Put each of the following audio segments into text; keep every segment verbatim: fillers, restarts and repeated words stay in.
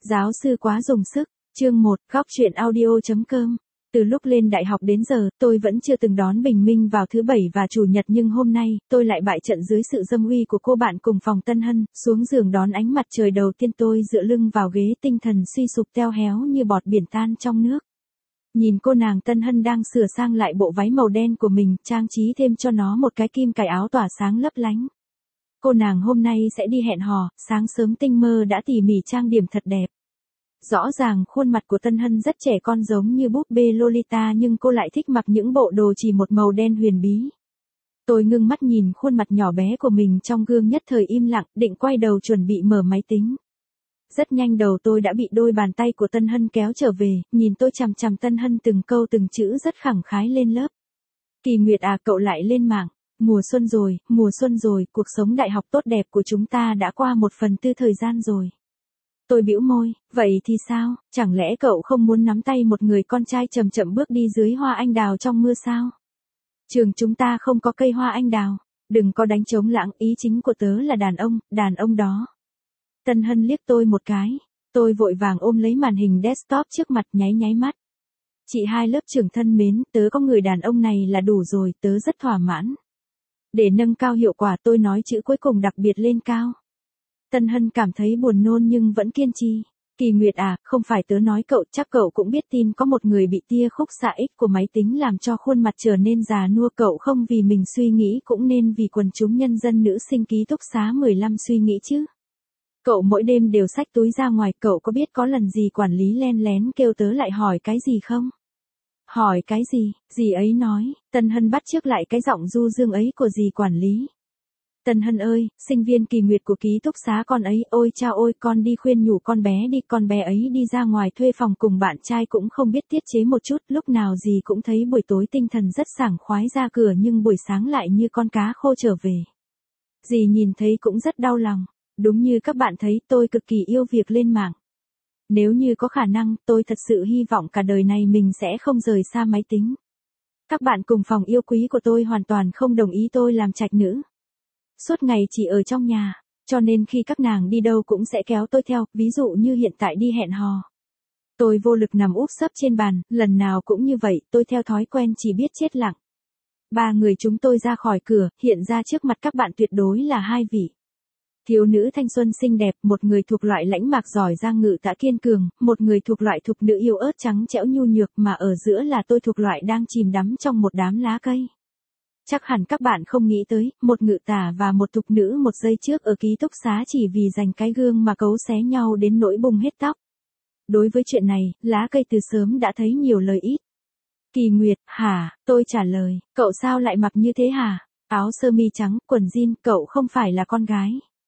Giáo sư quá dùng sức, chương một, góc truyện audio.com. Từ lúc lên đại học đến giờ, tôi vẫn chưa từng đón bình minh vào thứ bảy và chủ nhật, nhưng hôm nay, tôi lại bại trận dưới sự dâm uy của cô bạn cùng phòng Tân Hân, xuống giường đón ánh mặt trời đầu tiên. Tôi dựa lưng vào ghế, tinh thần suy sụp teo héo như bọt biển tan trong nước. Nhìn cô nàng Tân Hân đang sửa sang lại bộ váy màu đen của mình, trang trí thêm cho nó một cái kim cài áo tỏa sáng lấp lánh. Cô nàng hôm nay sẽ đi hẹn hò, sáng sớm tinh mơ đã tỉ mỉ trang điểm thật đẹp. Rõ ràng khuôn mặt của Tân Hân rất trẻ con giống như búp bê Lolita, nhưng cô lại thích mặc những bộ đồ chỉ một màu đen huyền bí. Tôi ngưng mắt nhìn khuôn mặt nhỏ bé của mình trong gương, nhất thời im lặng, định quay đầu chuẩn bị mở máy tính. Rất nhanh đầu tôi đã bị đôi bàn tay của Tân Hân kéo trở về, nhìn tôi chằm chằm Tân Hân từng câu từng chữ rất khẳng khái lên lớp. Kỳ Nguyệt à, cậu lại lên mạng. Mùa xuân rồi, mùa xuân rồi, cuộc sống đại học tốt đẹp của chúng ta đã qua một phần tư thời gian rồi. Tôi bĩu môi, vậy thì sao, chẳng lẽ cậu không muốn nắm tay một người con trai chậm chậm bước đi dưới hoa anh đào trong mưa sao? Trường chúng ta không có cây hoa anh đào, đừng có đánh trống lãng, ý chính của tớ là đàn ông, đàn ông đó. Tân Hân liếc tôi một cái, tôi vội vàng ôm lấy màn hình desktop trước mặt, nháy nháy mắt. Chị hai lớp trưởng thân mến, tớ có người đàn ông này là đủ rồi, tớ rất thỏa mãn. Để nâng cao hiệu quả, tôi nói chữ cuối cùng đặc biệt lên cao. Tân Hân cảm thấy buồn nôn nhưng vẫn kiên trì. Kỳ Nguyệt à, không phải tớ nói cậu, chắc cậu cũng biết tin có một người bị tia khúc xạ X của máy tính làm cho khuôn mặt trở nên già nua. Cậu không vì mình suy nghĩ cũng nên vì quần chúng nhân dân nữ sinh ký túc xá mười lăm suy nghĩ chứ. Cậu mỗi đêm đều xách túi ra ngoài, cậu có biết có lần gì quản lý len lén kêu tớ lại hỏi cái gì không? Hỏi cái gì, dì ấy nói. Tân Hân bắt chước lại cái giọng du dương ấy của dì quản lý. Tân Hân ơi, sinh viên Kỳ Nguyệt của ký túc xá con ấy, ôi cha ôi, con đi khuyên nhủ con bé đi, con bé ấy đi ra ngoài thuê phòng cùng bạn trai cũng không biết tiết chế một chút, lúc nào dì cũng thấy buổi tối tinh thần rất sảng khoái ra cửa nhưng buổi sáng lại như con cá khô trở về. Dì nhìn thấy cũng rất đau lòng, đúng như các bạn thấy, tôi cực kỳ yêu việc lên mạng. Nếu như có khả năng, tôi thật sự hy vọng cả đời này mình sẽ không rời xa máy tính. Các bạn cùng phòng yêu quý của tôi hoàn toàn không đồng ý tôi làm trạch nữ. Suốt ngày chỉ ở trong nhà, cho nên khi các nàng đi đâu cũng sẽ kéo tôi theo, ví dụ như hiện tại đi hẹn hò. Tôi vô lực nằm úp sấp trên bàn, lần nào cũng như vậy, tôi theo thói quen chỉ biết chết lặng. Ba người chúng tôi ra khỏi cửa, hiện ra trước mặt các bạn tuyệt đối là hai vị thiếu nữ thanh xuân xinh đẹp, một người thuộc loại lãnh mạc giỏi giang ngự tã kiên cường, một người thuộc loại thục nữ yêu ớt trắng trẻo nhu nhược, mà ở giữa là tôi thuộc loại đang chìm đắm trong một đám lá cây. Chắc hẳn các bạn không nghĩ tới, một ngự tả và một thục nữ một giây trước ở ký túc xá chỉ vì giành cái gương mà cấu xé nhau đến nỗi bung hết tóc. Đối với chuyện này, lá cây từ sớm đã thấy nhiều lời ít. Kỳ Nguyệt, hả, tôi trả lời, cậu sao lại mặc như thế hả? Áo sơ mi trắng, quần jean, cậu không phải là con gái.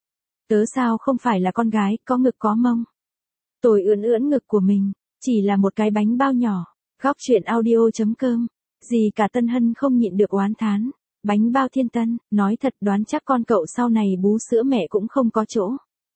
Tớ sao không phải là con gái, có ngực có mông. Tôi ưỡn ưỡn ngực của mình, chỉ là một cái bánh bao nhỏ. Góc truyện audio.com. Gì cả Tân Hân không nhịn được oán thán. Bánh bao Thiên Tân, nói thật đoán chắc con cậu sau này bú sữa mẹ cũng không có chỗ.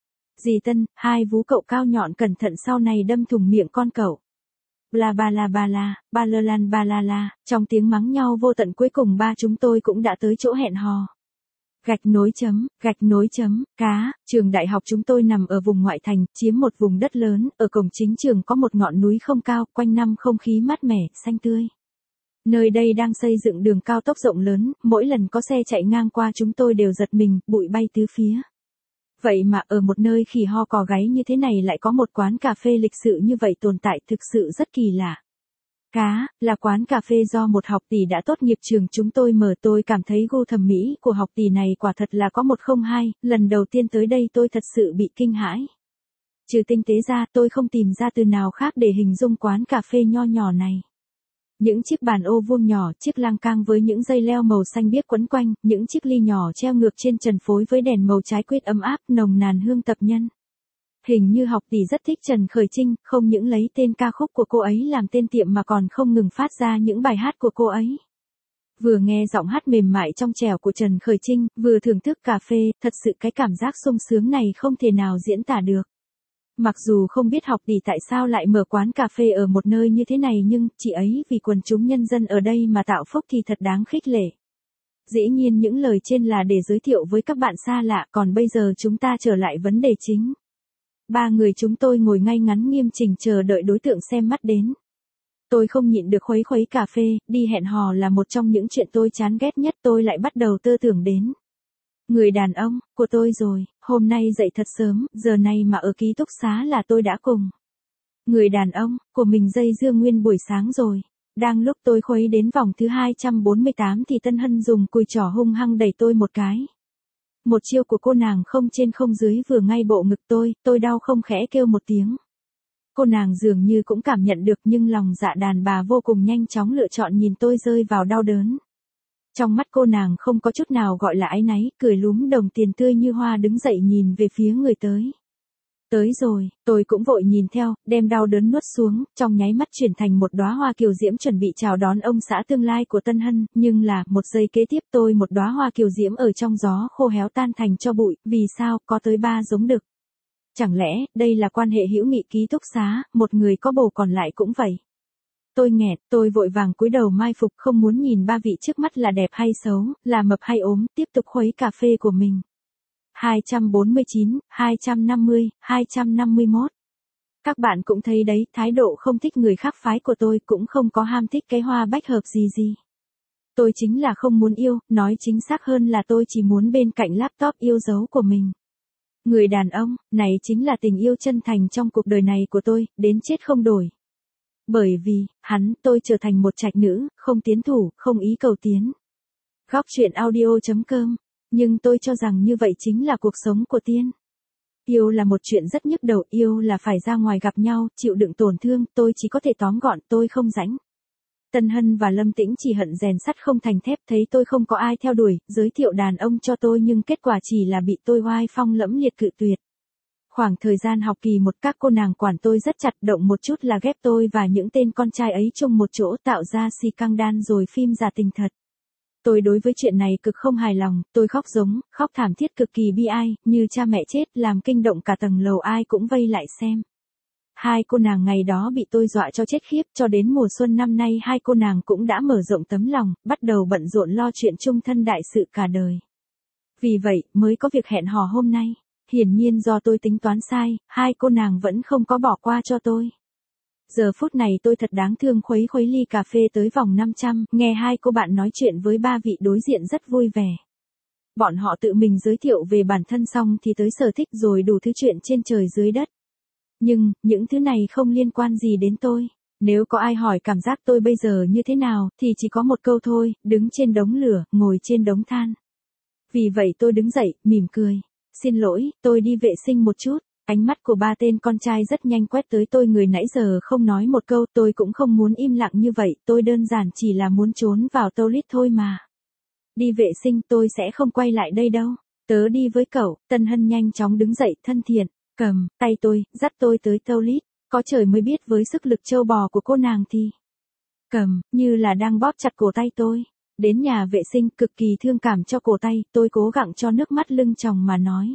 Dì Tân, hai vú cậu cao nhọn cẩn thận sau này đâm thủng miệng con cậu. Bla ba la ba la, ba lơ lan ba la la, trong tiếng mắng nhau vô tận cuối cùng ba chúng tôi cũng đã tới chỗ hẹn hò. Gạch nối chấm, gạch nối chấm, cá, trường đại học chúng tôi nằm ở vùng ngoại thành, chiếm một vùng đất lớn, ở cổng chính trường có một ngọn núi không cao, quanh năm không khí mát mẻ, xanh tươi. Nơi đây đang xây dựng đường cao tốc rộng lớn, mỗi lần có xe chạy ngang qua chúng tôi đều giật mình, bụi bay tứ phía. Vậy mà ở một nơi khỉ ho cò gáy như thế này lại có một quán cà phê lịch sự như vậy tồn tại, thực sự rất kỳ lạ. Cá, là quán cà phê do một học tỷ đã tốt nghiệp trường chúng tôi mở. Tôi cảm thấy gu thẩm mỹ của học tỷ này quả thật là có một không hai, lần đầu tiên tới đây tôi thật sự bị kinh hãi. Trừ tinh tế ra, tôi không tìm ra từ nào khác để hình dung quán cà phê nho nhỏ này. Những chiếc bàn ô vuông nhỏ, chiếc lan can với những dây leo màu xanh biếc quấn quanh, những chiếc ly nhỏ treo ngược trên trần phối với đèn màu trái quýt ấm áp, nồng nàn hương tập nhân. Hình như học tỷ rất thích Trần Khởi Trinh, không những lấy tên ca khúc của cô ấy làm tên tiệm mà còn không ngừng phát ra những bài hát của cô ấy. Vừa nghe giọng hát mềm mại trong trẻo của Trần Khởi Trinh, vừa thưởng thức cà phê, thật sự cái cảm giác sung sướng này không thể nào diễn tả được. Mặc dù không biết học tỷ tại sao lại mở quán cà phê ở một nơi như thế này, nhưng chị ấy vì quần chúng nhân dân ở đây mà tạo phúc thì thật đáng khích lệ. Dĩ nhiên những lời trên là để giới thiệu với các bạn xa lạ, còn bây giờ chúng ta trở lại vấn đề chính. Ba người chúng tôi ngồi ngay ngắn nghiêm chỉnh chờ đợi đối tượng xem mắt đến. Tôi không nhịn được khuấy khuấy cà phê, đi hẹn hò là một trong những chuyện tôi chán ghét nhất, tôi lại bắt đầu tơ tưởng đến. Người đàn ông, của tôi rồi, hôm nay dậy thật sớm, giờ này mà ở ký túc xá là tôi đã cùng. Người đàn ông, của mình dây dưa nguyên buổi sáng rồi. Đang lúc tôi khuấy đến vòng thứ hai trăm bốn mươi tám thì Tân Hân dùng cùi trỏ hung hăng đẩy tôi một cái. Một chiêu của cô nàng không trên không dưới vừa ngay bộ ngực tôi, tôi đau không khẽ kêu một tiếng. Cô nàng dường như cũng cảm nhận được nhưng lòng dạ đàn bà vô cùng nhanh chóng lựa chọn nhìn tôi rơi vào đau đớn. Trong mắt cô nàng không có chút nào gọi là áy náy, cười lúm đồng tiền tươi như hoa đứng dậy nhìn về phía người tới. Tới rồi, tôi cũng vội nhìn theo, đem đau đớn nuốt xuống, trong nháy mắt chuyển thành một đóa hoa kiều diễm chuẩn bị chào đón ông xã tương lai của Tân Hân, nhưng là, một giây kế tiếp tôi một đóa hoa kiều diễm ở trong gió khô héo tan thành cho bụi, vì sao, có tới ba giống đực. Chẳng lẽ, đây là quan hệ hữu nghị ký túc xá, một người có bầu còn lại cũng vậy. Tôi nghẹt, tôi vội vàng cúi đầu mai phục không muốn nhìn ba vị trước mắt là đẹp hay xấu, là mập hay ốm, tiếp tục khuấy cà phê của mình. hai trăm bốn mươi chín, hai trăm năm mươi, hai trăm năm mươi mốt. Các bạn cũng thấy đấy, thái độ không thích người khác phái của tôi cũng không có ham thích cái hoa bách hợp gì gì. Tôi chính là không muốn yêu, nói chính xác hơn là tôi chỉ muốn bên cạnh laptop yêu dấu của mình. Người đàn ông, này chính là tình yêu chân thành trong cuộc đời này của tôi, đến chết không đổi. Bởi vì, hắn, tôi trở thành một trạch nữ, không tiến thủ, không ý cầu tiến. Góc truyện audio chấm com. Nhưng tôi cho rằng như vậy chính là cuộc sống của tiên. Yêu là một chuyện rất nhức đầu, yêu là phải ra ngoài gặp nhau, chịu đựng tổn thương, tôi chỉ có thể tóm gọn, tôi không rãnh. Tân Hân và Lâm Tĩnh chỉ hận rèn sắt không thành thép, thấy tôi không có ai theo đuổi, giới thiệu đàn ông cho tôi nhưng kết quả chỉ là bị tôi oai phong lẫm liệt cự tuyệt. Khoảng thời gian học kỳ một các cô nàng quản tôi rất chặt, động một chút là ghép tôi và những tên con trai ấy chung một chỗ tạo ra si căng đan rồi phim giả tình thật. Tôi đối với chuyện này cực không hài lòng, tôi khóc giống, khóc thảm thiết cực kỳ bi ai, như cha mẹ chết, làm kinh động cả tầng lầu ai cũng vây lại xem. Hai cô nàng ngày đó bị tôi dọa cho chết khiếp, cho đến mùa xuân năm nay hai cô nàng cũng đã mở rộng tấm lòng, bắt đầu bận rộn lo chuyện chung thân đại sự cả đời. Vì vậy, mới có việc hẹn hò hôm nay. Hiển nhiên do tôi tính toán sai, hai cô nàng vẫn không có bỏ qua cho tôi. Giờ phút này tôi thật đáng thương khuấy khuấy ly cà phê tới vòng năm trăm, nghe hai cô bạn nói chuyện với ba vị đối diện rất vui vẻ. Bọn họ tự mình giới thiệu về bản thân xong thì tới sở thích rồi đủ thứ chuyện trên trời dưới đất. Nhưng, những thứ này không liên quan gì đến tôi. Nếu có ai hỏi cảm giác tôi bây giờ như thế nào, thì chỉ có một câu thôi, đứng trên đống lửa, ngồi trên đống than. Vì vậy tôi đứng dậy, mỉm cười. Xin lỗi, tôi đi vệ sinh một chút. Ánh mắt của ba tên con trai rất nhanh quét tới tôi, người nãy giờ không nói một câu, tôi cũng không muốn im lặng như vậy, tôi đơn giản chỉ là muốn trốn vào toilet thôi mà. Đi vệ sinh, tôi sẽ không quay lại đây đâu. Tớ đi với cậu. Tân Hân nhanh chóng đứng dậy, thân thiện, cầm tay tôi, dắt tôi tới toilet. Có trời mới biết với sức lực trâu bò của cô nàng thì cầm, như là đang bóp chặt cổ tay tôi. Đến nhà vệ sinh, cực kỳ thương cảm cho cổ tay, tôi cố gắng cho nước mắt lưng tròng mà nói.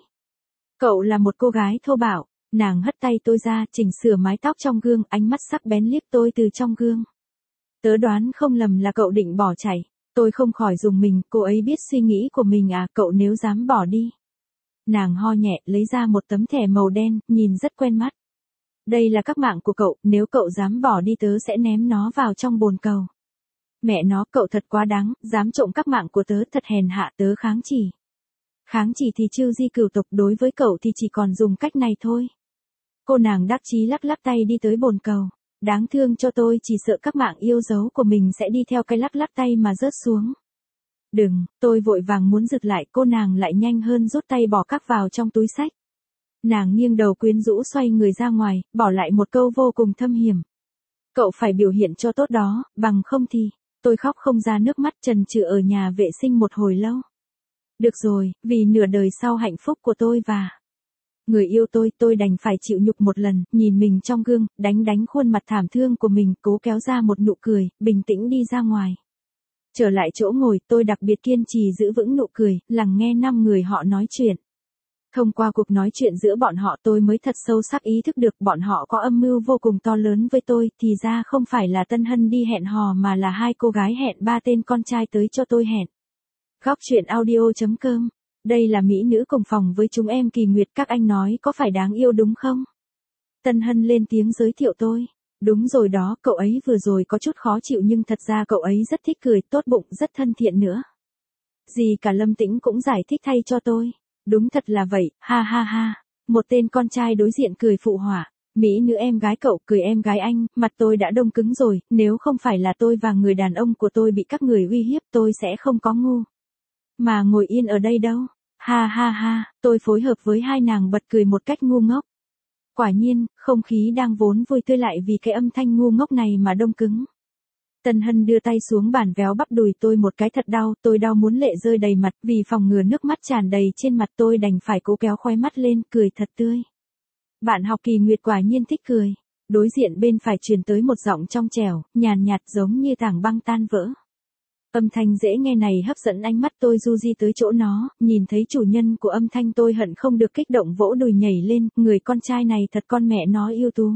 Cậu là một cô gái thô bạo. Nàng hất tay tôi ra, chỉnh sửa mái tóc trong gương, ánh mắt sắc bén liếc tôi từ trong gương. Tớ đoán không lầm là cậu định bỏ chạy. Tôi không khỏi rùng mình, cô ấy biết suy nghĩ của mình à, cậu nếu dám bỏ đi. Nàng ho nhẹ, lấy ra một tấm thẻ màu đen, nhìn rất quen mắt. Đây là các mạng của cậu, nếu cậu dám bỏ đi tớ sẽ ném nó vào trong bồn cầu. Mẹ nó, cậu thật quá đáng, dám trộm các mạng của tớ, thật hèn hạ, tớ kháng chỉ. Kháng chỉ thì chiêu di cửu tộc, đối với cậu thì chỉ còn dùng cách này thôi. Cô nàng đắc chí lắc lắc tay đi tới bồn cầu. Đáng thương cho tôi, chỉ sợ các mạng yêu dấu của mình sẽ đi theo cái lắc lắc tay mà rớt xuống. Đừng, tôi vội vàng muốn giật lại, cô nàng lại nhanh hơn rút tay bỏ các vào trong túi xách. Nàng nghiêng đầu quyến rũ xoay người ra ngoài, bỏ lại một câu vô cùng thâm hiểm. Cậu phải biểu hiện cho tốt đó, bằng không thì, tôi khóc không ra nước mắt, trần trừ ở nhà vệ sinh một hồi lâu. Được rồi, vì nửa đời sau hạnh phúc của tôi và người yêu tôi, tôi đành phải chịu nhục một lần, nhìn mình trong gương, đánh đánh khuôn mặt thảm thương của mình, cố kéo ra một nụ cười, bình tĩnh đi ra ngoài. Trở lại chỗ ngồi, tôi đặc biệt kiên trì giữ vững nụ cười, lắng nghe năm người họ nói chuyện. Thông qua cuộc nói chuyện giữa bọn họ tôi mới thật sâu sắc ý thức được bọn họ có âm mưu vô cùng to lớn với tôi, thì ra không phải là Tân Hân đi hẹn hò mà là hai cô gái hẹn ba tên con trai tới cho tôi hẹn. Góc truyện audio chấm com Đây là mỹ nữ cùng phòng với chúng em Kỳ Nguyệt, các anh nói có phải đáng yêu đúng không? Tân Hân lên tiếng giới thiệu tôi. Đúng rồi đó, cậu ấy vừa rồi có chút khó chịu nhưng thật ra cậu ấy rất thích cười, tốt bụng, rất thân thiện nữa. Gì cả Lâm Tĩnh cũng giải thích thay cho tôi. Đúng thật là vậy, ha ha ha. Một tên con trai đối diện cười phụ họa. Mỹ nữ em gái cậu cười em gái anh, mặt tôi đã đông cứng rồi, nếu không phải là tôi và người đàn ông của tôi bị các người uy hiếp tôi sẽ không có ngu mà ngồi yên ở đây đâu. Ha ha ha, tôi phối hợp với hai nàng bật cười một cách ngu ngốc. Quả nhiên, không khí đang vốn vui tươi lại vì cái âm thanh ngu ngốc này mà đông cứng. Tân Hân đưa tay xuống bàn véo bắp đùi tôi một cái thật đau, tôi đau muốn lệ rơi đầy mặt, vì phòng ngừa nước mắt tràn đầy trên mặt tôi đành phải cố kéo khóe mắt lên, cười thật tươi. Bạn học Kỳ Nguyệt quả nhiên thích cười. Đối diện bên phải truyền tới một giọng trong trẻo, nhàn nhạt giống như tảng băng tan vỡ. Âm thanh dễ nghe này hấp dẫn ánh mắt tôi du di tới chỗ nó, nhìn thấy chủ nhân của âm thanh tôi hận không được kích động vỗ đùi nhảy lên, người con trai này thật con mẹ nó ưu tú.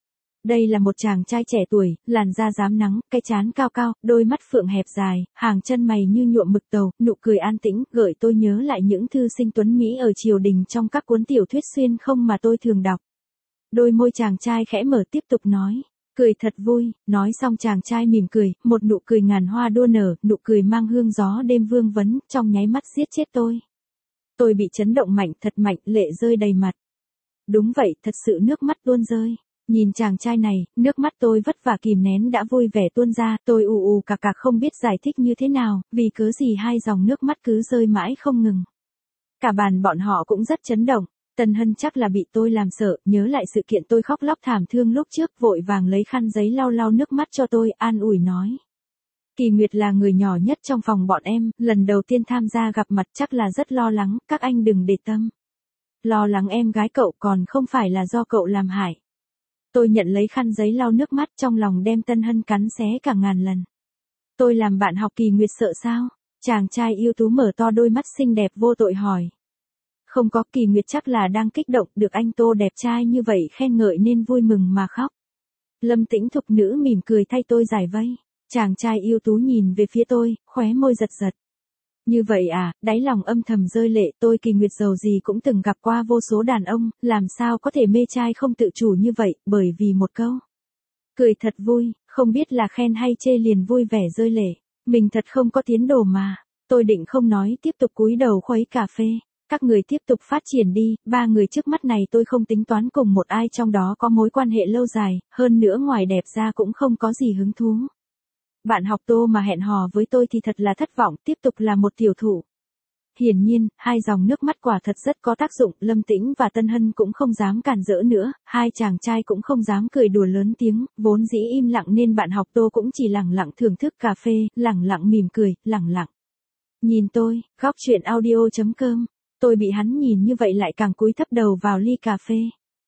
Đây là một chàng trai trẻ tuổi, làn da rám nắng, cái trán cao cao, đôi mắt phượng hẹp dài, hàng chân mày như nhuộm mực tàu, nụ cười an tĩnh, gợi tôi nhớ lại những thư sinh tuấn Mỹ ở triều đình trong các cuốn tiểu thuyết xuyên không mà tôi thường đọc. Đôi môi chàng trai khẽ mở tiếp tục nói. Cười thật vui, nói xong chàng trai mỉm cười, một nụ cười ngàn hoa đua nở, nụ cười mang hương gió đêm vương vấn, trong nháy mắt giết chết tôi. Tôi bị chấn động mạnh, thật mạnh, lệ rơi đầy mặt. Đúng vậy, thật sự nước mắt tuôn rơi. Nhìn chàng trai này, nước mắt tôi vất vả kìm nén đã vui vẻ tuôn ra, tôi ù ù cà cà không biết giải thích như thế nào, vì cớ gì hai dòng nước mắt cứ rơi mãi không ngừng. Cả bàn bọn họ cũng rất chấn động. Tân Hân chắc là bị tôi làm sợ, nhớ lại sự kiện tôi khóc lóc thảm thương lúc trước, vội vàng lấy khăn giấy lau lau nước mắt cho tôi, an ủi nói. Kỳ Nguyệt là người nhỏ nhất trong phòng bọn em, lần đầu tiên tham gia gặp mặt chắc là rất lo lắng, các anh đừng để tâm. Lo lắng em gái cậu còn không phải là do cậu làm hại. Tôi nhận lấy khăn giấy lau nước mắt trong lòng đem Tân Hân cắn xé cả ngàn lần. Tôi làm bạn học Kỳ Nguyệt sợ sao? Chàng trai ưu tú mở to đôi mắt xinh đẹp vô tội hỏi. Không có, Kỳ Nguyệt chắc là đang kích động, được anh Tô đẹp trai như vậy khen ngợi nên vui mừng mà khóc. Lâm Tĩnh thục nữ mỉm cười thay tôi giải vây. Chàng trai ưu tú nhìn về phía tôi, khóe môi giật giật. Như vậy à, đáy lòng âm thầm rơi lệ, tôi Kỳ Nguyệt giàu gì cũng từng gặp qua vô số đàn ông, làm sao có thể mê trai không tự chủ như vậy, bởi vì một câu. Cười thật vui, không biết là khen hay chê liền vui vẻ rơi lệ. Mình thật không có tiến đồ mà. Tôi định không nói, tiếp tục cúi đầu khuấy cà phê. Các người tiếp tục phát triển đi, ba người trước mắt này tôi không tính toán cùng một ai trong đó có mối quan hệ lâu dài, hơn nữa ngoài đẹp ra cũng không có gì hứng thú. Bạn học Tô mà hẹn hò với tôi thì thật là thất vọng, tiếp tục là một tiểu thủ. Hiển nhiên, hai dòng nước mắt quả thật rất có tác dụng, Lâm Tĩnh và Tân Hân cũng không dám cản rỡ nữa, hai chàng trai cũng không dám cười đùa lớn tiếng, vốn dĩ im lặng nên bạn học Tô cũng chỉ lẳng lặng thưởng thức cà phê, lẳng lặng mỉm cười, lẳng lặng. Nhìn tôi, góc truyện audio chấm com. Tôi bị hắn nhìn như vậy lại càng cúi thấp đầu vào ly cà phê.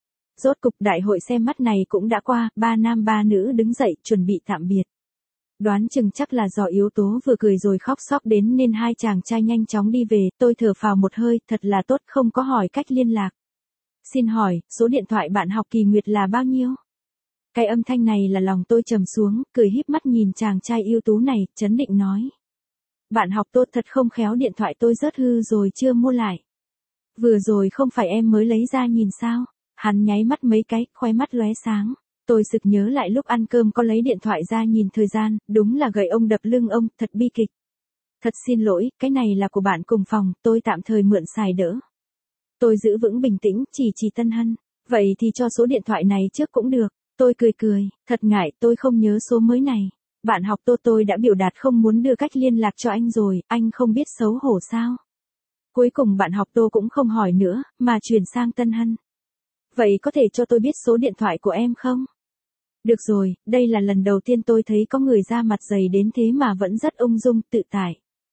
Rốt cục đại hội xem mắt này cũng đã qua, ba nam ba nữ đứng dậy chuẩn bị tạm biệt. Đoán chừng chắc là do yếu tố vừa cười rồi khóc sóc đến nên hai chàng trai nhanh chóng đi về, tôi thở phào một hơi, thật là tốt không có hỏi cách liên lạc. Xin hỏi, số điện thoại bạn học Kỳ Nguyệt là bao nhiêu? Cái âm thanh này là lòng tôi trầm xuống, cười híp mắt nhìn chàng trai ưu tú này, chấn định nói. Bạn học Tô thật không khéo, điện thoại tôi rớt hư rồi chưa mua lại. Vừa rồi không phải em mới lấy ra nhìn sao? Hắn nháy mắt mấy cái, khoe mắt lóe sáng. Tôi sực nhớ lại lúc ăn cơm có lấy điện thoại ra nhìn thời gian, đúng là gậy ông đập lưng ông, thật bi kịch. Thật xin lỗi, cái này là của bạn cùng phòng, tôi tạm thời mượn xài đỡ. Tôi giữ vững bình tĩnh, chỉ chỉ Tân Hân. Vậy thì cho số điện thoại này trước cũng được. Tôi cười cười, thật ngại tôi không nhớ số mới này. Bạn học Tô tôi đã biểu đạt không muốn đưa cách liên lạc cho anh rồi, anh không biết xấu hổ sao? Cuối cùng bạn học Tô cũng không hỏi nữa, mà chuyển sang Tân Hân. Vậy có thể cho tôi biết số điện thoại của em không? Được rồi, đây là lần đầu tiên tôi thấy có người da mặt dày đến thế mà vẫn rất ung dung, tự tại.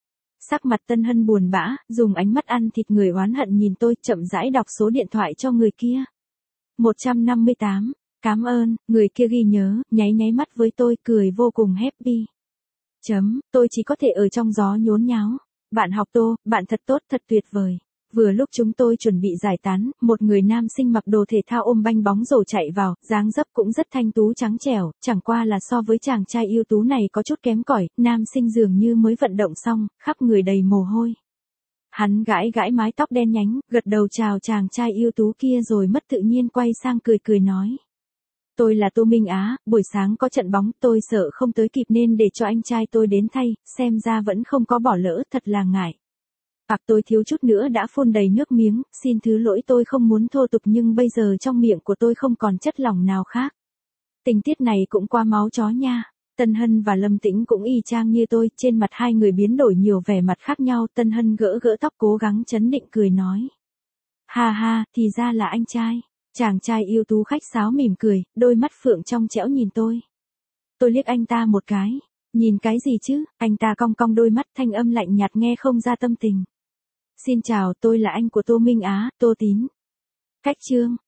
Sắc mặt Tân Hân buồn bã, dùng ánh mắt ăn thịt người oán hận nhìn tôi, chậm rãi đọc số điện thoại cho người kia. một trăm năm mươi tám. Cảm ơn, người kia ghi nhớ, nháy nháy mắt với tôi, cười vô cùng happy. Chấm, tôi chỉ có thể ở trong gió nhốn nháo. Bạn học Tô, bạn thật tốt, thật tuyệt vời. Vừa lúc chúng tôi chuẩn bị giải tán, một người nam sinh mặc đồ thể thao ôm banh bóng rổ chạy vào, dáng dấp cũng rất thanh tú trắng trẻo, chẳng qua là so với chàng trai ưu tú này có chút kém cỏi, nam sinh dường như mới vận động xong, khắp người đầy mồ hôi. Hắn gãi gãi mái tóc đen nhánh, gật đầu chào chàng trai ưu tú kia rồi mất tự nhiên quay sang cười cười nói. Tôi là Tô Minh Á, buổi sáng có trận bóng, tôi sợ không tới kịp nên để cho anh trai tôi đến thay, xem ra vẫn không có bỏ lỡ, thật là ngại. Ặc tôi thiếu chút nữa đã phun đầy nước miếng, xin thứ lỗi, tôi không muốn thô tục nhưng bây giờ trong miệng của tôi không còn chất lỏng nào khác. Tình tiết này cũng qua máu chó nha. Tân Hân và Lâm Tĩnh cũng y chang như tôi, trên mặt hai người biến đổi nhiều vẻ mặt khác nhau. Tân Hân gỡ gỡ tóc cố gắng trấn định cười nói. Ha ha, thì ra là anh trai. Chàng trai ưu tú khách sáo mỉm cười, đôi mắt phượng trong trẻo nhìn tôi. Tôi liếc anh ta một cái. Nhìn cái gì chứ, anh ta cong cong đôi mắt, thanh âm lạnh nhạt nghe không ra tâm tình. Xin chào, tôi là anh của Tô Minh Á, Tô Tín. Cách chương.